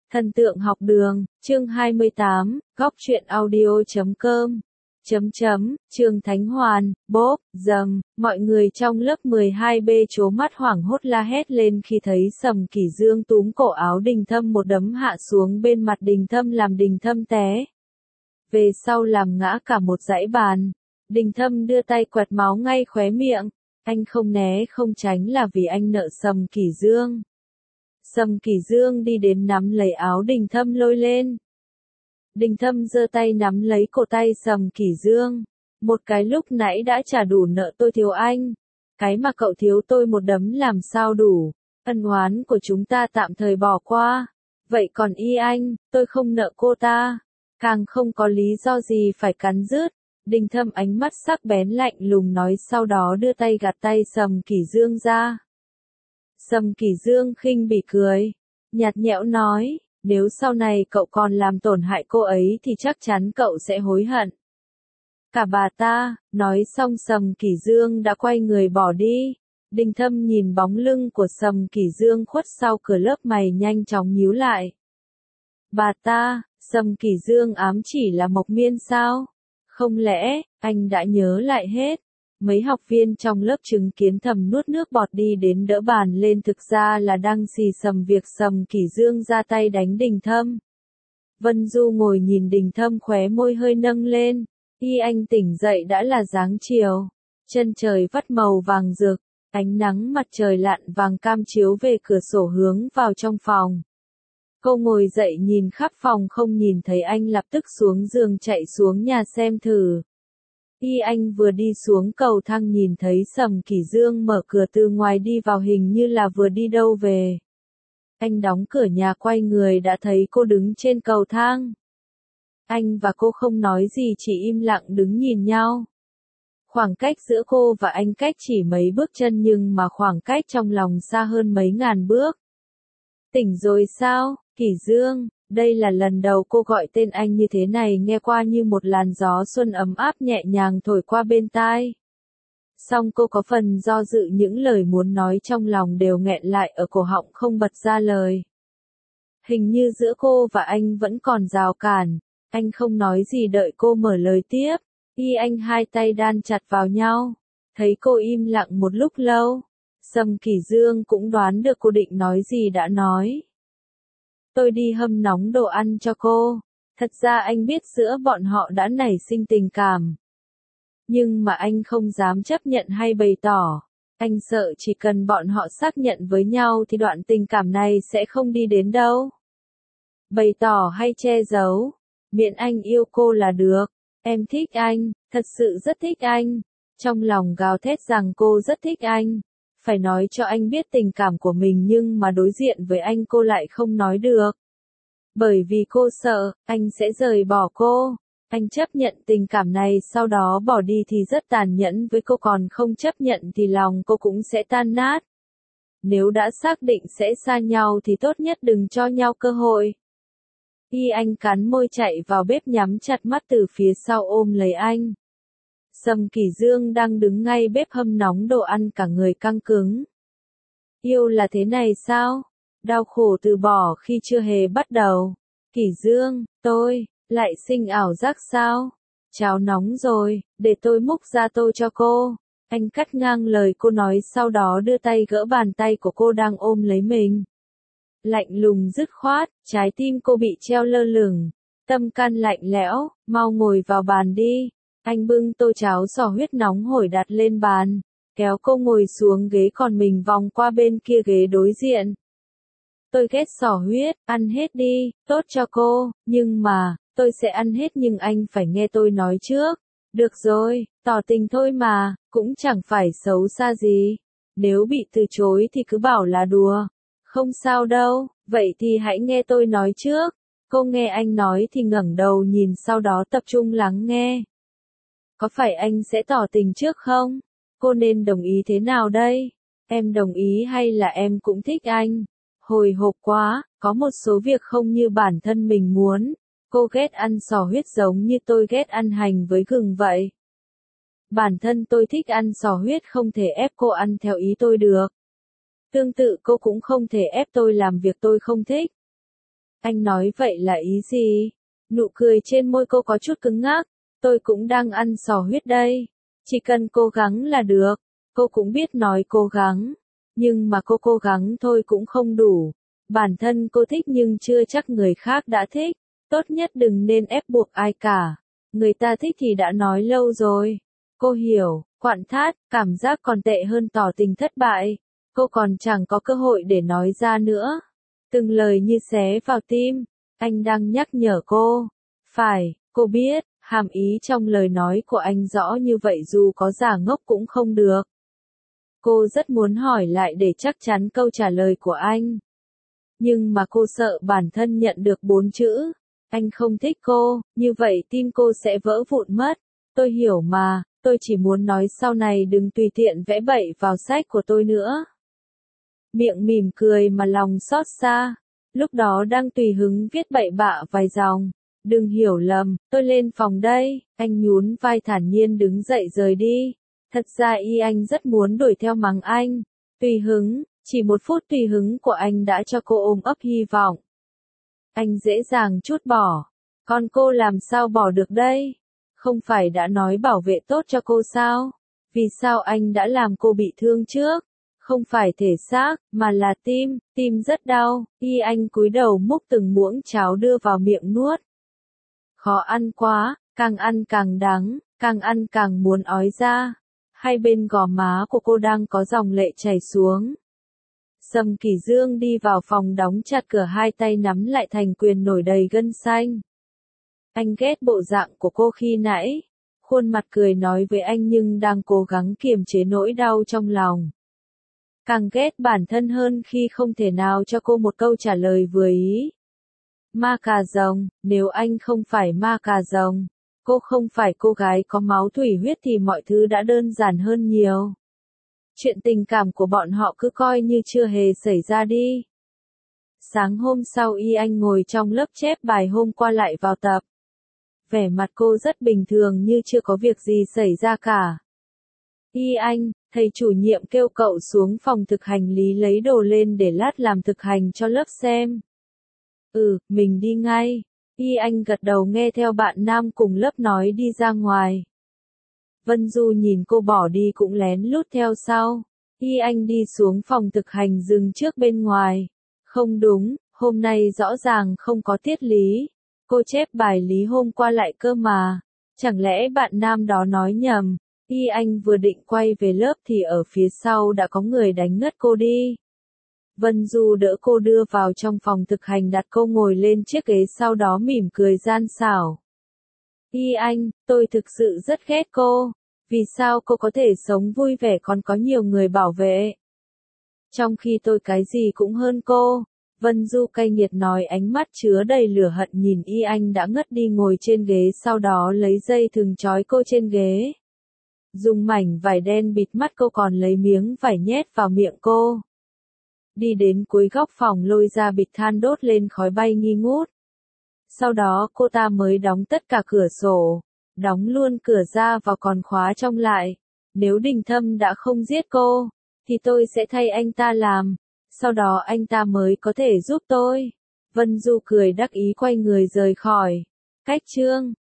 Thần tượng học đường, chương 28, góc truyện audio.com. Trường Thánh Hoàn, bốp, dầm, mọi người trong lớp 12B trố mắt hoảng hốt la hét lên khi thấy Sầm Kỷ Dương túm cổ áo Đình Thâm một đấm hạ xuống bên mặt Đình Thâm làm Đình Thâm té về sau làm ngã cả một dãy bàn. Đình Thâm đưa tay quẹt máu ngay khóe miệng, anh không né không tránh là vì anh nợ Sầm Kỷ Dương. Sầm Kỷ Dương đi đến nắm lấy áo Đình Thâm lôi lên. Đình Thâm giơ tay nắm lấy cổ tay Sầm Kỷ Dương. Một cái lúc nãy đã trả đủ nợ tôi thiếu anh. Cái mà cậu thiếu tôi một đấm làm sao đủ. Ân oán của chúng ta tạm thời bỏ qua. Vậy còn y anh, tôi không nợ cô ta. Càng không có lý do gì phải cắn rứt. Đình Thâm ánh mắt sắc bén lạnh lùng nói, sau đó đưa tay gạt tay Sầm Kỷ Dương ra. Sầm Kỷ Dương khinh bỉ cười, nhạt nhẽo nói, nếu sau này cậu còn làm tổn hại cô ấy thì chắc chắn cậu sẽ hối hận. Cả bà ta, nói xong Sầm Kỷ Dương đã quay người bỏ đi. Đình Thâm nhìn bóng lưng của Sầm Kỷ Dương khuất sau cửa lớp, mày nhanh chóng nhíu lại. Bà ta, Sầm Kỷ Dương ám chỉ là Mộc Miên sao? Không lẽ, anh đã nhớ lại hết? Mấy học viên trong lớp chứng kiến thầm nuốt nước bọt đi đến đỡ bàn lên, thực ra là đang xì xầm việc Sầm Kỷ Dương ra tay đánh Đình Thâm. Vân Du ngồi nhìn Đình Thâm, khóe môi hơi nâng lên. Y anh tỉnh dậy đã là dáng chiều. Chân trời vắt màu vàng rực, ánh nắng mặt trời lặn vàng cam chiếu về cửa sổ hướng vào trong phòng. Cô ngồi dậy nhìn khắp phòng không nhìn thấy anh, lập tức xuống giường chạy xuống nhà xem thử. Y anh vừa đi xuống cầu thang nhìn thấy Sầm Kỷ Dương mở cửa từ ngoài đi vào, hình như là vừa đi đâu về. Anh đóng cửa nhà quay người đã thấy cô đứng trên cầu thang. Anh và cô không nói gì, chỉ im lặng đứng nhìn nhau. Khoảng cách giữa cô và anh cách chỉ mấy bước chân, nhưng mà khoảng cách trong lòng xa hơn mấy ngàn bước. Tỉnh rồi sao, Kỷ Dương? Đây là lần đầu cô gọi tên anh như thế này, nghe qua như một làn gió xuân ấm áp nhẹ nhàng thổi qua bên tai. Song cô có phần do dự, những lời muốn nói trong lòng đều nghẹn lại ở cổ họng không bật ra lời. Hình như giữa cô và anh vẫn còn rào cản. Anh không nói gì đợi cô mở lời tiếp. Y anh hai tay đan chặt vào nhau. Thấy cô im lặng một lúc lâu, Sầm Kỷ Dương cũng đoán được cô định nói gì đã nói. Tôi đi hâm nóng đồ ăn cho cô. Thật ra anh biết giữa bọn họ đã nảy sinh tình cảm. Nhưng mà anh không dám chấp nhận hay bày tỏ. Anh sợ chỉ cần bọn họ xác nhận với nhau thì đoạn tình cảm này sẽ không đi đến đâu. Bày tỏ hay che giấu, miễn anh yêu cô là được. Em thích anh, thật sự rất thích anh. Trong lòng gào thét rằng cô rất thích anh. Phải nói cho anh biết tình cảm của mình, nhưng mà đối diện với anh cô lại không nói được. Bởi vì cô sợ, anh sẽ rời bỏ cô. Anh chấp nhận tình cảm này sau đó bỏ đi thì rất tàn nhẫn với cô, còn không chấp nhận thì lòng cô cũng sẽ tan nát. Nếu đã xác định sẽ xa nhau thì tốt nhất đừng cho nhau cơ hội. Y anh cắn môi chạy vào bếp, nhắm chặt mắt từ phía sau ôm lấy anh. Sầm Kỷ Dương đang đứng ngay bếp hâm nóng đồ ăn, cả người căng cứng. Yêu là thế này sao? Đau khổ từ bỏ khi chưa hề bắt đầu. Kỷ Dương, tôi lại sinh ảo giác sao? Cháo nóng rồi, để tôi múc ra tô cho cô. Anh cắt ngang lời cô nói, sau đó đưa tay gỡ bàn tay của cô đang ôm lấy mình. Lạnh lùng dứt khoát, trái tim cô bị treo lơ lửng. Tâm can lạnh lẽo, mau ngồi vào bàn đi. Anh bưng tô cháo sò huyết nóng hổi đặt lên bàn, kéo cô ngồi xuống ghế, còn mình vòng qua bên kia ghế đối diện. Tôi ghét sò huyết, ăn hết đi, tốt cho cô, nhưng mà, tôi sẽ ăn hết nhưng anh phải nghe tôi nói trước. Được rồi, tỏ tình thôi mà, cũng chẳng phải xấu xa gì. Nếu bị từ chối thì cứ bảo là đùa. Không sao đâu, vậy thì hãy nghe tôi nói trước. Cô nghe anh nói thì ngẩng đầu nhìn, sau đó tập trung lắng nghe. Có phải anh sẽ tỏ tình trước không? Cô nên đồng ý thế nào đây? Em đồng ý hay là em cũng thích anh? Hồi hộp quá, có một số việc không như bản thân mình muốn. Cô ghét ăn sò huyết giống như tôi ghét ăn hành với gừng vậy. Bản thân tôi thích ăn sò huyết, không thể ép cô ăn theo ý tôi được. Tương tự cô cũng không thể ép tôi làm việc tôi không thích. Anh nói vậy là ý gì? Nụ cười trên môi cô có chút cứng ngắc. Tôi cũng đang ăn sò huyết đây. Chỉ cần cố gắng là được. Cô cũng biết nói cố gắng. Nhưng mà cô cố gắng thôi cũng không đủ. Bản thân cô thích nhưng chưa chắc người khác đã thích. Tốt nhất đừng nên ép buộc ai cả. Người ta thích thì đã nói lâu rồi. Cô hiểu, quặn thắt, cảm giác còn tệ hơn tỏ tình thất bại. Cô còn chẳng có cơ hội để nói ra nữa. Từng lời như xé vào tim. Anh đang nhắc nhở cô. Phải, cô biết, hàm ý trong lời nói của anh rõ như vậy dù có giả ngốc cũng không được. Cô rất muốn hỏi lại để chắc chắn câu trả lời của anh. Nhưng mà cô sợ bản thân nhận được 4 chữ. Anh không thích cô, như vậy tim cô sẽ vỡ vụn mất. Tôi hiểu mà, tôi chỉ muốn nói sau này đừng tùy tiện vẽ bậy vào sách của tôi nữa. Miệng mỉm cười mà lòng xót xa. Lúc đó đang tùy hứng viết bậy bạ vài dòng. Đừng hiểu lầm, tôi lên phòng đây. Anh nhún vai thản nhiên đứng dậy rời đi. Thật ra anh rất muốn đuổi theo mắng anh. Tùy hứng, chỉ 1 phút tùy hứng của anh đã cho cô ôm ấp hy vọng. Anh dễ dàng trút bỏ. Còn cô làm sao bỏ được đây? Không phải đã nói bảo vệ tốt cho cô sao? Vì sao anh đã làm cô bị thương trước? Không phải thể xác, mà là tim, tim rất đau. Anh cúi đầu múc từng muỗng cháo đưa vào miệng nuốt. Khó ăn quá, càng ăn càng đắng, càng ăn càng muốn ói ra. Hai bên gò má của cô đang có dòng lệ chảy xuống. Sầm Kỳ Dương đi vào phòng đóng chặt cửa, hai tay nắm lại thành quyền nổi đầy gân xanh. Anh ghét bộ dạng của cô khi nãy. Khuôn mặt cười nói với anh nhưng đang cố gắng kiềm chế nỗi đau trong lòng. Càng ghét bản thân hơn khi không thể nào cho cô một câu trả lời vừa ý. Ma cà rồng, nếu anh không phải ma cà rồng, cô không phải cô gái có máu thủy huyết thì mọi thứ đã đơn giản hơn nhiều. Chuyện tình cảm của bọn họ cứ coi như chưa hề xảy ra đi. Sáng hôm sau anh ngồi trong lớp chép bài hôm qua lại vào tập. Vẻ mặt cô rất bình thường như chưa có việc gì xảy ra cả. Anh, thầy chủ nhiệm kêu cậu xuống phòng thực hành lý lấy đồ lên để lát làm thực hành cho lớp xem. Mình đi ngay. Anh gật đầu nghe theo bạn nam cùng lớp nói đi ra ngoài. Vân Du nhìn cô bỏ đi cũng lén lút theo sau. Anh đi xuống phòng thực hành dừng trước bên ngoài. Không đúng, hôm nay rõ ràng không có tiết lý. Cô chép bài lý hôm qua lại cơ mà. Chẳng lẽ bạn nam đó nói nhầm? Anh vừa định quay về lớp thì ở phía sau đã có người đánh ngất cô đi. Vân Du đỡ cô đưa vào trong phòng thực hành, đặt cô ngồi lên chiếc ghế, sau đó mỉm cười gian xảo. Anh, tôi thực sự rất ghét cô. Vì sao cô có thể sống vui vẻ còn có nhiều người bảo vệ? Trong khi tôi cái gì cũng hơn cô. Vân Du cay nghiệt nói, ánh mắt chứa đầy lửa hận nhìn anh đã ngất đi ngồi trên ghế, sau đó lấy dây thừng trói cô trên ghế. Dùng mảnh vải đen bịt mắt cô, còn lấy miếng vải nhét vào miệng cô. Đi đến cuối góc phòng lôi ra bịch than đốt lên, khói bay nghi ngút. Sau đó cô ta mới đóng tất cả cửa sổ, đóng luôn cửa ra vào còn khóa trong lại. Nếu Đình Thâm đã không giết cô, thì tôi sẽ thay anh ta làm, sau đó anh ta mới có thể giúp tôi. Vân Du cười đắc ý quay người rời khỏi. Cách chương